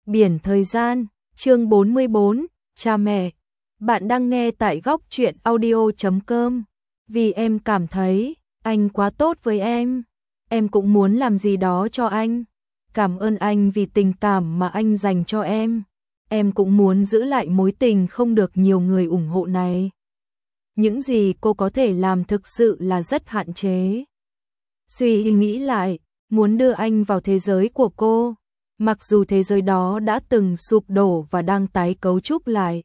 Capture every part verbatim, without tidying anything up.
Biển thời gian, chương bốn mươi bốn, cha mẹ. Bạn đang nghe tại góc truyện audio chấm com. Vì em cảm thấy anh quá tốt với em, em cũng muốn làm gì đó cho anh. Cảm ơn anh vì tình cảm mà anh dành cho em. Em cũng muốn giữ lại mối tình không được nhiều người ủng hộ này. Những gì cô có thể làm thực sự là rất hạn chế. Suy nghĩ lại, muốn đưa anh vào thế giới của cô, mặc dù thế giới đó đã từng sụp đổ và đang tái cấu trúc lại.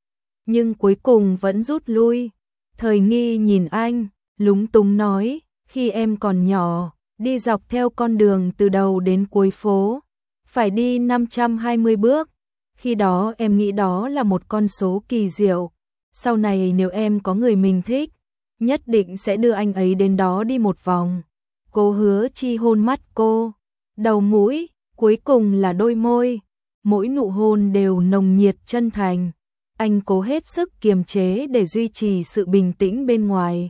Nhưng cuối cùng vẫn rút lui. Thời Nghi nhìn anh, lúng túng nói, khi em còn nhỏ, đi dọc theo con đường từ đầu đến cuối phố, phải đi năm trăm hai mươi bước. Khi đó em nghĩ đó là một con số kỳ diệu. Sau này nếu em có người mình thích, nhất định sẽ đưa anh ấy đến đó đi một vòng. Cô Hứa Chi hôn mắt cô, đầu mũi, cuối cùng là đôi môi. Mỗi nụ hôn đều nồng nhiệt chân thành. Anh cố hết sức kiềm chế để duy trì sự bình tĩnh bên ngoài.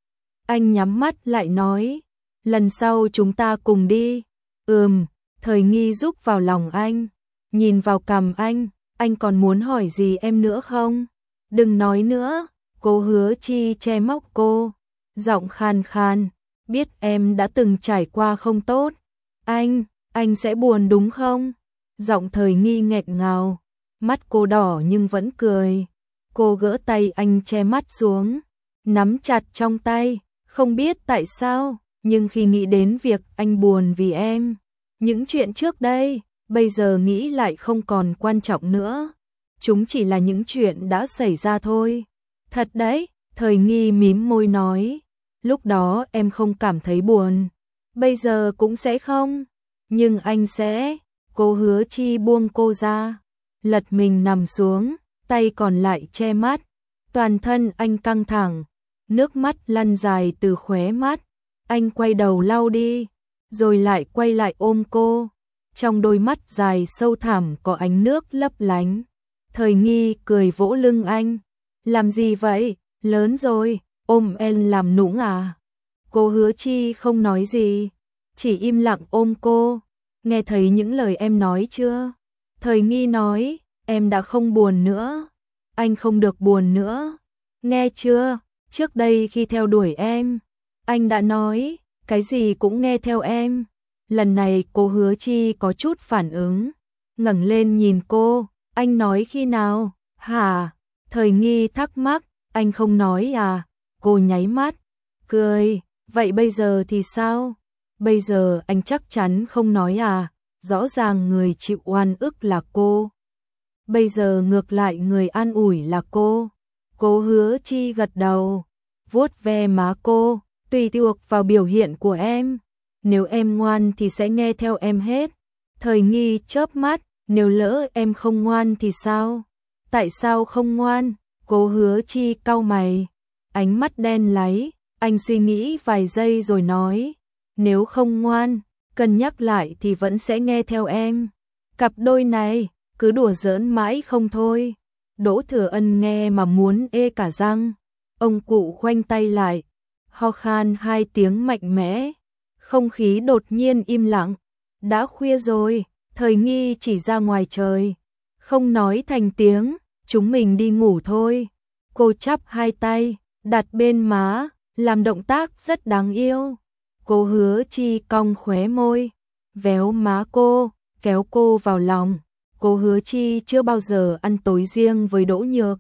Anh nhắm mắt lại nói, lần sau chúng ta cùng đi. Ừm, Thời Nghi rúc vào lòng anh, nhìn vào cằm anh, anh còn muốn hỏi gì em nữa không? Đừng nói nữa, cô Hứa Chi che móc cô, giọng khan khan, biết em đã từng trải qua không tốt. Anh, anh sẽ buồn đúng không? Giọng Thời Nghi nghẹn ngào, mắt cô đỏ nhưng vẫn cười. Cô gỡ tay anh che mắt xuống, nắm chặt trong tay, không biết tại sao, nhưng khi nghĩ đến việc anh buồn vì em, những chuyện trước đây, bây giờ nghĩ lại không còn quan trọng nữa. Chúng chỉ là những chuyện đã xảy ra thôi. Thật đấy, Thời Nghi mím môi nói, lúc đó em không cảm thấy buồn, bây giờ cũng sẽ không, nhưng anh sẽ. Cô Hứa Chi buông cô ra, lật mình nằm xuống, tay còn lại che mắt. Toàn thân anh căng thẳng, nước mắt lăn dài từ khóe mắt. Anh quay đầu lau đi, rồi lại quay lại ôm cô. Trong đôi mắt dài sâu thẳm có ánh nước lấp lánh. Thời Nghi cười vỗ lưng anh. Làm gì vậy? Lớn rồi, ôm em làm nũng à? Cô Hứa Chi không nói gì, chỉ im lặng ôm cô. Nghe thấy những lời em nói chưa? Thời Nghi nói, em đã không buồn nữa. Anh không được buồn nữa. Nghe chưa? Trước đây khi theo đuổi em, anh đã nói, cái gì cũng nghe theo em. Lần này cô Hứa Chi có chút phản ứng, ngẩng lên nhìn cô, anh nói khi nào? Hả? Thời Nghi thắc mắc, anh không nói à? Cô nháy mắt, cười, vậy bây giờ thì sao? Bây giờ anh chắc chắn không nói à? Rõ ràng người chịu oan ức là cô. Bây giờ ngược lại người an ủi là cô. Cô Hứa Chi gật đầu, vuốt ve má cô, tùy thuộc vào biểu hiện của em. Nếu em ngoan thì sẽ nghe theo em hết. Thời Nghi chớp mắt, nếu lỡ em không ngoan thì sao? Tại sao không ngoan? Cô Hứa Chi cau mày, ánh mắt đen láy. Anh suy nghĩ vài giây rồi nói, nếu không ngoan, cân nhắc lại thì vẫn sẽ nghe theo em. Cặp đôi này cứ đùa giỡn mãi không thôi. Đỗ Thừa Ân nghe mà muốn ê cả răng. Ông cụ khoanh tay lại, ho khan hai tiếng mạnh mẽ. Không khí đột nhiên im lặng. Đã khuya rồi, Thời Nghi chỉ ra ngoài trời, không nói thành tiếng, chúng mình đi ngủ thôi. Cô chắp hai tay, đặt bên má, làm động tác rất đáng yêu. Cô Hứa Chi cong khóe môi, véo má cô, kéo cô vào lòng. Cô Hứa Chi chưa bao giờ ăn tối riêng với Đỗ Nhược.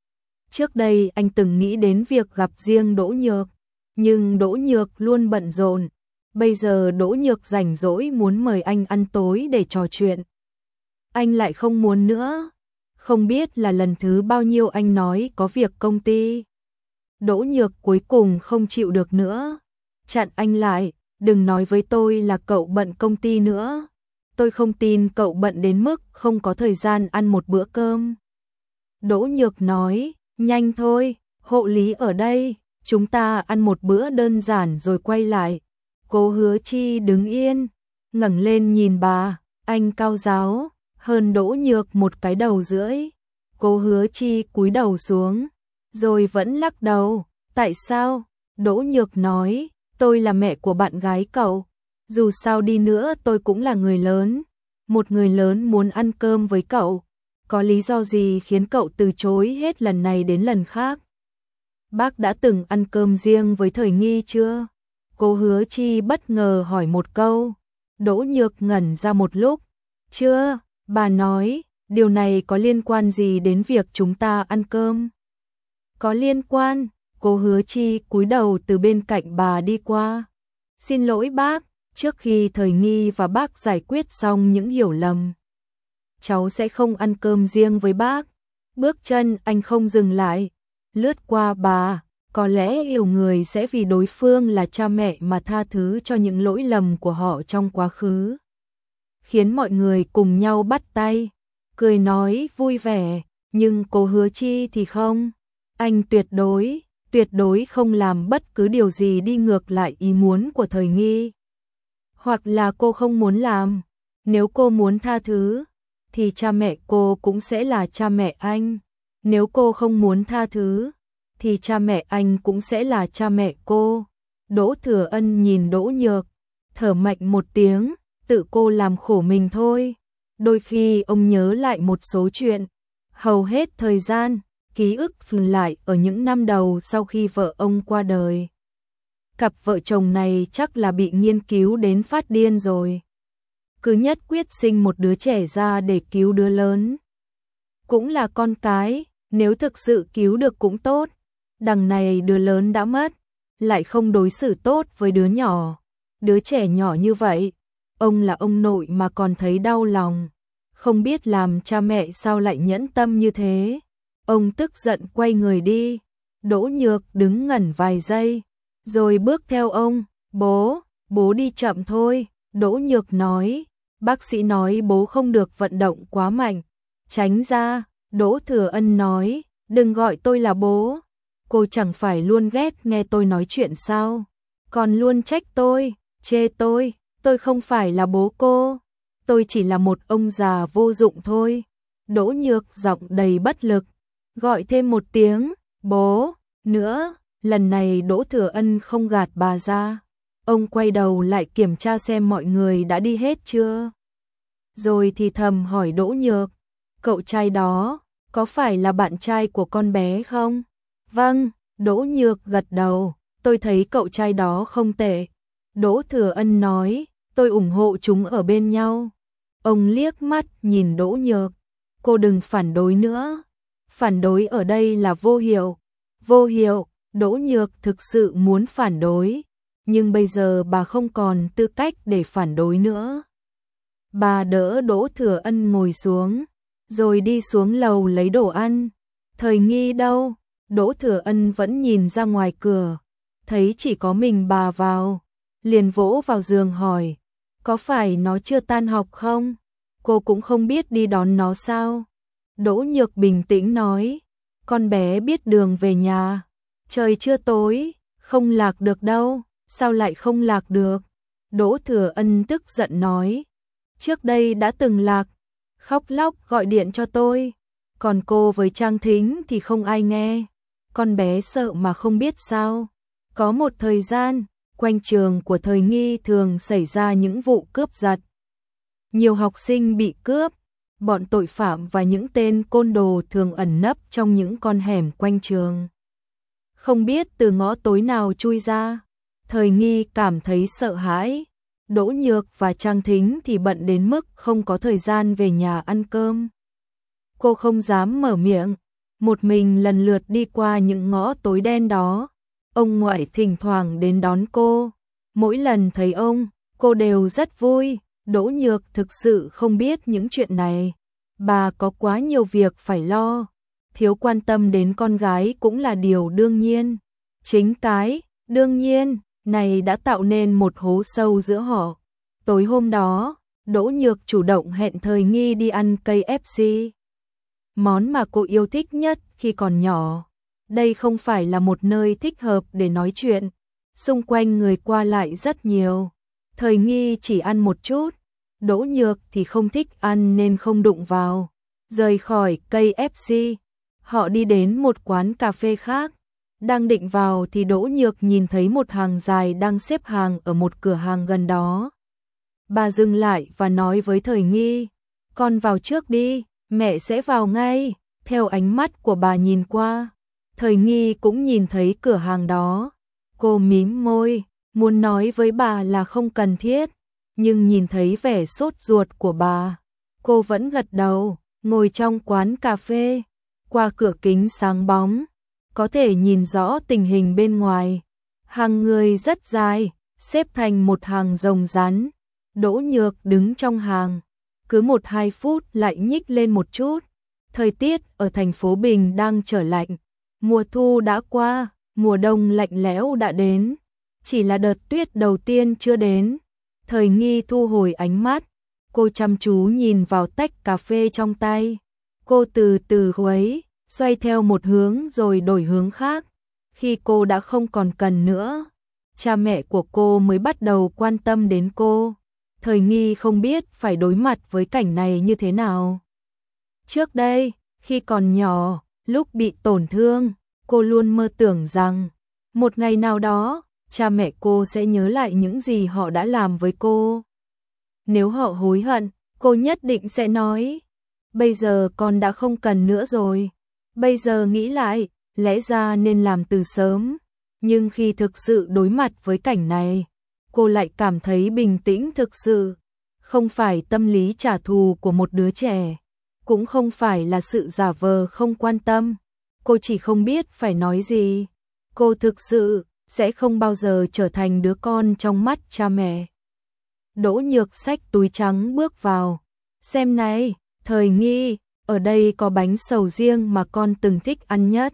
Trước đây anh từng nghĩ đến việc gặp riêng Đỗ Nhược, nhưng Đỗ Nhược luôn bận rộn. Bây giờ Đỗ Nhược rảnh rỗi muốn mời anh ăn tối để trò chuyện. Anh lại không muốn nữa. Không biết là lần thứ bao nhiêu anh nói có việc công ty. Đỗ Nhược cuối cùng không chịu được nữa, chặn anh lại, đừng nói với tôi là cậu bận công ty nữa. Tôi không tin cậu bận đến mức không có thời gian ăn một bữa cơm. Đỗ Nhược nói, nhanh thôi, hộ lý ở đây, chúng ta ăn một bữa đơn giản rồi quay lại. Cô Hứa Chi đứng yên, ngẩng lên nhìn bà, anh cao ráo, hơn Đỗ Nhược một cái đầu rưỡi. Cô Hứa Chi cúi đầu xuống, rồi vẫn lắc đầu. Tại sao? Đỗ Nhược nói, tôi là mẹ của bạn gái cậu. Dù sao đi nữa tôi cũng là người lớn. một người lớn muốn ăn cơm với cậu, có lý do gì khiến cậu từ chối hết lần này đến lần khác? Bác đã từng ăn cơm riêng với Thời Nghi chưa? Cô Hứa Chi bất ngờ hỏi một câu. Đỗ Nhược ngẩn ra một lúc. Chưa, bà nói, điều này có liên quan gì đến việc chúng ta ăn cơm? Có liên quan, cô Hứa Chi cúi đầu từ bên cạnh bà đi qua. Xin lỗi bác, trước khi Thời Nghi và bác giải quyết xong những hiểu lầm, cháu sẽ không ăn cơm riêng với bác. Bước chân anh không dừng lại, lướt qua bà, có lẽ nhiều người sẽ vì đối phương là cha mẹ mà tha thứ cho những lỗi lầm của họ trong quá khứ. Khiến mọi người cùng nhau bắt tay, cười nói vui vẻ, nhưng cô Hứa Chi thì không. Anh tuyệt đối, tuyệt đối không làm bất cứ điều gì đi ngược lại ý muốn của Thời Nghi. Hoặc là cô không muốn làm, nếu cô muốn tha thứ, thì cha mẹ cô cũng sẽ là cha mẹ anh. Nếu cô không muốn tha thứ, thì cha mẹ anh cũng sẽ là cha mẹ cô. Đỗ Thừa Ân nhìn Đỗ Nhược, thở mạnh một tiếng, tự cô làm khổ mình thôi. Đôi khi ông nhớ lại một số chuyện, hầu hết thời gian, ký ức dừng lại ở những năm đầu sau khi vợ ông qua đời. Cặp vợ chồng này chắc là bị nghiên cứu đến phát điên rồi. Cứ nhất quyết sinh một đứa trẻ ra để cứu đứa lớn. Cũng là con cái, nếu thực sự cứu được cũng tốt. Đằng này đứa lớn đã mất, lại không đối xử tốt với đứa nhỏ. Đứa trẻ nhỏ như vậy, ông là ông nội mà còn thấy đau lòng. Không biết làm cha mẹ sao lại nhẫn tâm như thế. Ông tức giận quay người đi. Đỗ Nhược đứng ngẩn vài giây, rồi bước theo ông. Bố, bố đi chậm thôi. Đỗ Nhược nói, bác sĩ nói bố không được vận động quá mạnh. Tránh ra. Đỗ Thừa Ân nói, đừng gọi tôi là bố. Cô chẳng phải luôn ghét nghe tôi nói chuyện sao? Còn luôn trách tôi, chê tôi, tôi không phải là bố cô. Tôi chỉ là một ông già vô dụng thôi. Đỗ Nhược giọng đầy bất lực, gọi thêm một tiếng, bố, nữa. Lần này Đỗ Thừa Ân không gạt bà ra. Ông quay đầu lại kiểm tra xem mọi người đã đi hết chưa. Rồi thì thầm hỏi Đỗ Nhược, cậu trai đó, có phải là bạn trai của con bé không? Vâng, Đỗ Nhược gật đầu, tôi thấy cậu trai đó không tệ. Đỗ Thừa Ân nói, tôi ủng hộ chúng ở bên nhau. Ông liếc mắt nhìn Đỗ Nhược, cô đừng phản đối nữa. Phản đối ở đây là vô hiệu. Vô hiệu, Đỗ Nhược thực sự muốn phản đối, nhưng bây giờ bà không còn tư cách để phản đối nữa. Bà đỡ Đỗ Thừa Ân ngồi xuống, rồi đi xuống lầu lấy đồ ăn. Thời Nghi đâu? Đỗ Thừa Ân vẫn nhìn ra ngoài cửa, thấy chỉ có mình bà vào, liền vỗ vào giường hỏi, có phải nó chưa tan học không? Cô cũng không biết đi đón nó sao? Đỗ Nhược bình tĩnh nói, con bé biết đường về nhà, trời chưa tối, không lạc được đâu. Sao lại không lạc được? Đỗ Thừa Ân tức giận nói, trước đây đã từng lạc, khóc lóc gọi điện cho tôi, còn cô với Trang Thính thì không ai nghe. Con bé sợ mà không biết sao. Có một thời gian, quanh trường của Thời Nghi thường xảy ra những vụ cướp giật. Nhiều học sinh bị cướp, bọn tội phạm và những tên côn đồ thường ẩn nấp trong những con hẻm quanh trường. Không biết từ ngõ tối nào chui ra. Thời Nghi cảm thấy sợ hãi. Đỗ Nhược và Trang Thính thì bận đến mức không có thời gian về nhà ăn cơm. Cô không dám mở miệng, một mình lần lượt đi qua những ngõ tối đen đó. Ông ngoại thỉnh thoảng đến đón cô. Mỗi lần thấy ông, cô đều rất vui. Đỗ Nhược thực sự không biết những chuyện này. Bà có quá nhiều việc phải lo. Thiếu quan tâm đến con gái cũng là điều đương nhiên. Chính cái, đương nhiên, này đã tạo nên một hố sâu giữa họ. Tối hôm đó, Đỗ Nhược chủ động hẹn Thời Nghi đi ăn cây ép xê. Món mà cô yêu thích nhất khi còn nhỏ. Đây không phải là một nơi thích hợp để nói chuyện. Xung quanh người qua lại rất nhiều. Thời Nghi chỉ ăn một chút. Đỗ Nhược thì không thích ăn nên không đụng vào. Rời khỏi cây ép xê, họ đi đến một quán cà phê khác. Đang định vào thì Đỗ Nhược nhìn thấy một hàng dài đang xếp hàng ở một cửa hàng gần đó. Bà dừng lại và nói với Thời Nghi, con vào trước đi, mẹ sẽ vào ngay. Theo ánh mắt của bà nhìn qua, Thời Nghi cũng nhìn thấy cửa hàng đó. Cô mím môi, muốn nói với bà là không cần thiết, nhưng nhìn thấy vẻ sốt ruột của bà, cô vẫn gật đầu. Ngồi trong quán cà phê, qua cửa kính sáng bóng, có thể nhìn rõ tình hình bên ngoài. Hàng người rất dài, xếp thành một hàng rồng rắn. Đỗ Nhược đứng trong hàng, cứ một hai phút lại nhích lên một chút. Thời tiết ở thành phố Bình đang trở lạnh, mùa thu đã qua, mùa đông lạnh lẽo đã đến, chỉ là đợt tuyết đầu tiên chưa đến. Thời Nghi thu hồi ánh mắt, cô chăm chú nhìn vào tách cà phê trong tay. Cô từ từ khuấy, xoay theo một hướng rồi đổi hướng khác. Khi cô đã không còn cần nữa, cha mẹ của cô mới bắt đầu quan tâm đến cô. Thời Nghi không biết phải đối mặt với cảnh này như thế nào. Trước đây, khi còn nhỏ, lúc bị tổn thương, cô luôn mơ tưởng rằng một ngày nào đó, cha mẹ cô sẽ nhớ lại những gì họ đã làm với cô. Nếu họ hối hận, cô nhất định sẽ nói, bây giờ con đã không cần nữa rồi. Bây giờ nghĩ lại, lẽ ra nên làm từ sớm. Nhưng khi thực sự đối mặt với cảnh này, cô lại cảm thấy bình tĩnh thực sự. Không phải tâm lý trả thù của một đứa trẻ, cũng không phải là sự giả vờ không quan tâm. Cô chỉ không biết phải nói gì. Cô thực sự sẽ không bao giờ trở thành đứa con trong mắt cha mẹ. Đỗ Nhược xách túi trắng bước vào. Xem này, Thời Nghi, ở đây có bánh sầu riêng mà con từng thích ăn nhất.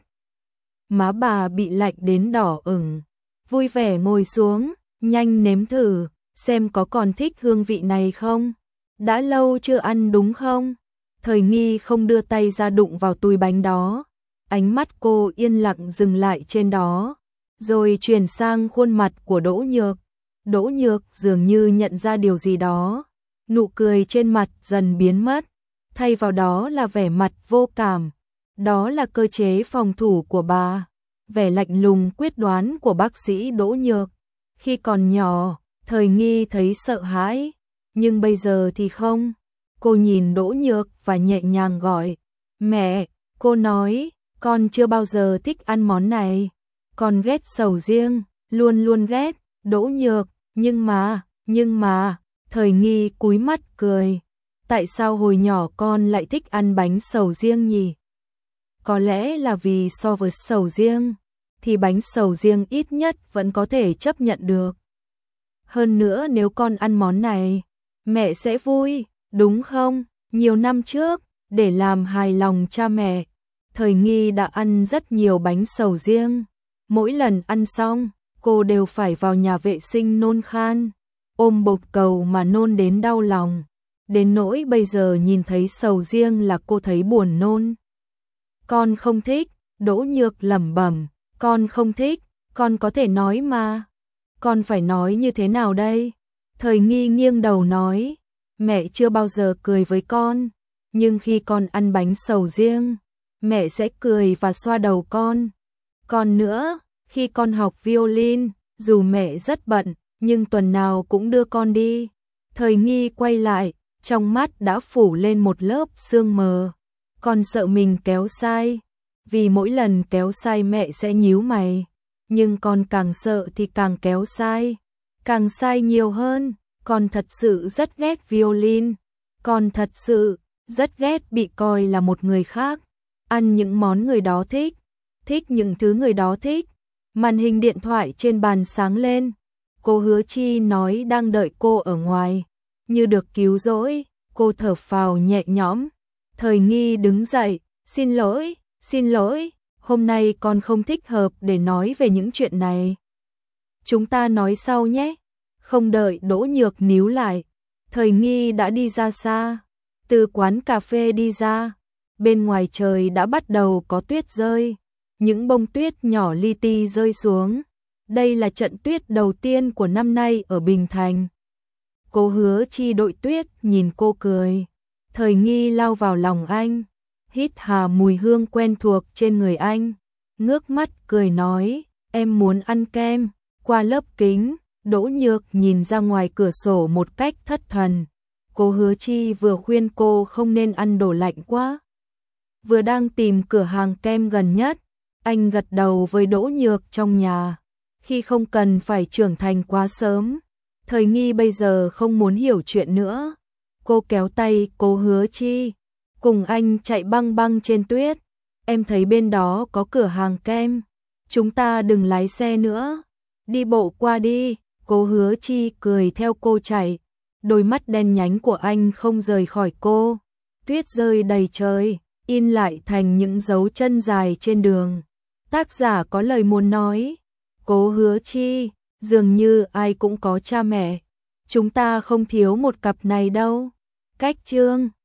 Má bà bị lạnh đến đỏ ửng, vui vẻ ngồi xuống, nhanh nếm thử, xem có còn thích hương vị này không? Đã lâu chưa ăn đúng không? Thời Nghi không đưa tay ra đụng vào túi bánh đó. Ánh mắt cô yên lặng dừng lại trên đó, rồi chuyển sang khuôn mặt của Đỗ Nhược. Đỗ Nhược dường như nhận ra điều gì đó, nụ cười trên mặt dần biến mất, thay vào đó là vẻ mặt vô cảm. Đó là cơ chế phòng thủ của bà, vẻ lạnh lùng quyết đoán của bác sĩ Đỗ Nhược. Khi còn nhỏ, Thời Nghi thấy sợ hãi, nhưng bây giờ thì không. Cô nhìn Đỗ Nhược và nhẹ nhàng gọi, mẹ. Cô nói, con chưa bao giờ thích ăn món này, con ghét sầu riêng, luôn luôn ghét. Đỗ Nhược, nhưng mà, nhưng mà, Thời Nghi cúi mắt cười. Tại sao hồi nhỏ con lại thích ăn bánh sầu riêng nhỉ? Có lẽ là vì so với sầu riêng, thì bánh sầu riêng ít nhất vẫn có thể chấp nhận được. Hơn nữa nếu con ăn món này, mẹ sẽ vui, đúng không? Nhiều năm trước, để làm hài lòng cha mẹ, Thời Nghi đã ăn rất nhiều bánh sầu riêng. Mỗi lần ăn xong, cô đều phải vào nhà vệ sinh nôn khan, ôm bột cầu mà nôn đến đau lòng. Đến nỗi bây giờ nhìn thấy sầu riêng là cô thấy buồn nôn. Con không thích, Đỗ Nhược lẩm bẩm, con không thích, con có thể nói mà. Con phải nói như thế nào đây? Thời Nghi nghiêng đầu nói, mẹ chưa bao giờ cười với con, nhưng khi con ăn bánh sầu riêng, mẹ sẽ cười và xoa đầu con. Còn nữa, khi con học violin, dù mẹ rất bận, nhưng tuần nào cũng đưa con đi. Thời Nghi quay lại, trong mắt đã phủ lên một lớp sương mờ. Con sợ mình kéo sai, vì mỗi lần kéo sai mẹ sẽ nhíu mày. Nhưng con càng sợ thì càng kéo sai, càng sai nhiều hơn. Con thật sự rất ghét violin, con thật sự rất ghét bị coi là một người khác, ăn những món người đó thích, thích những thứ người đó thích. Màn hình điện thoại trên bàn sáng lên. Cô Hứa Chi nói đang đợi cô ở ngoài. Như được cứu rỗi, cô thở phào nhẹ nhõm. Thời Nghi đứng dậy, xin lỗi, xin lỗi, hôm nay con không thích hợp để nói về những chuyện này. Chúng ta nói sau nhé. Không đợi Đỗ Nhược níu lại, Thời Nghi đã đi ra xa. Từ quán cà phê đi ra, bên ngoài trời đã bắt đầu có tuyết rơi. Những bông tuyết nhỏ li ti rơi xuống. Đây là trận tuyết đầu tiên của năm nay ở Bình Thành. Cô Hứa Chi đội tuyết nhìn cô cười. Thời Nghi lao vào lòng anh, hít hà mùi hương quen thuộc trên người anh, ngước mắt cười nói, em muốn ăn kem. Qua lớp kính, Đỗ Nhược nhìn ra ngoài cửa sổ một cách thất thần. Cô Hứa Chi vừa khuyên cô không nên ăn đồ lạnh quá. Vừa đang tìm cửa hàng kem gần nhất, anh gật đầu với Đỗ Nhược trong nhà. Khi không cần phải trưởng thành quá sớm, Thời Nghi bây giờ không muốn hiểu chuyện nữa. Cô kéo tay cô Hứa Chi, cùng anh chạy băng băng trên tuyết. Em thấy bên đó có cửa hàng kem, chúng ta đừng lái xe nữa, đi bộ qua đi. Cô Hứa Chi cười theo cô chạy, đôi mắt đen nhánh của anh không rời khỏi cô. Tuyết rơi đầy trời, in lại thành những dấu chân dài trên đường. Tác giả có lời muốn nói, Cố Hứa Chi, dường như ai cũng có cha mẹ, chúng ta không thiếu một cặp này đâu. Cách chương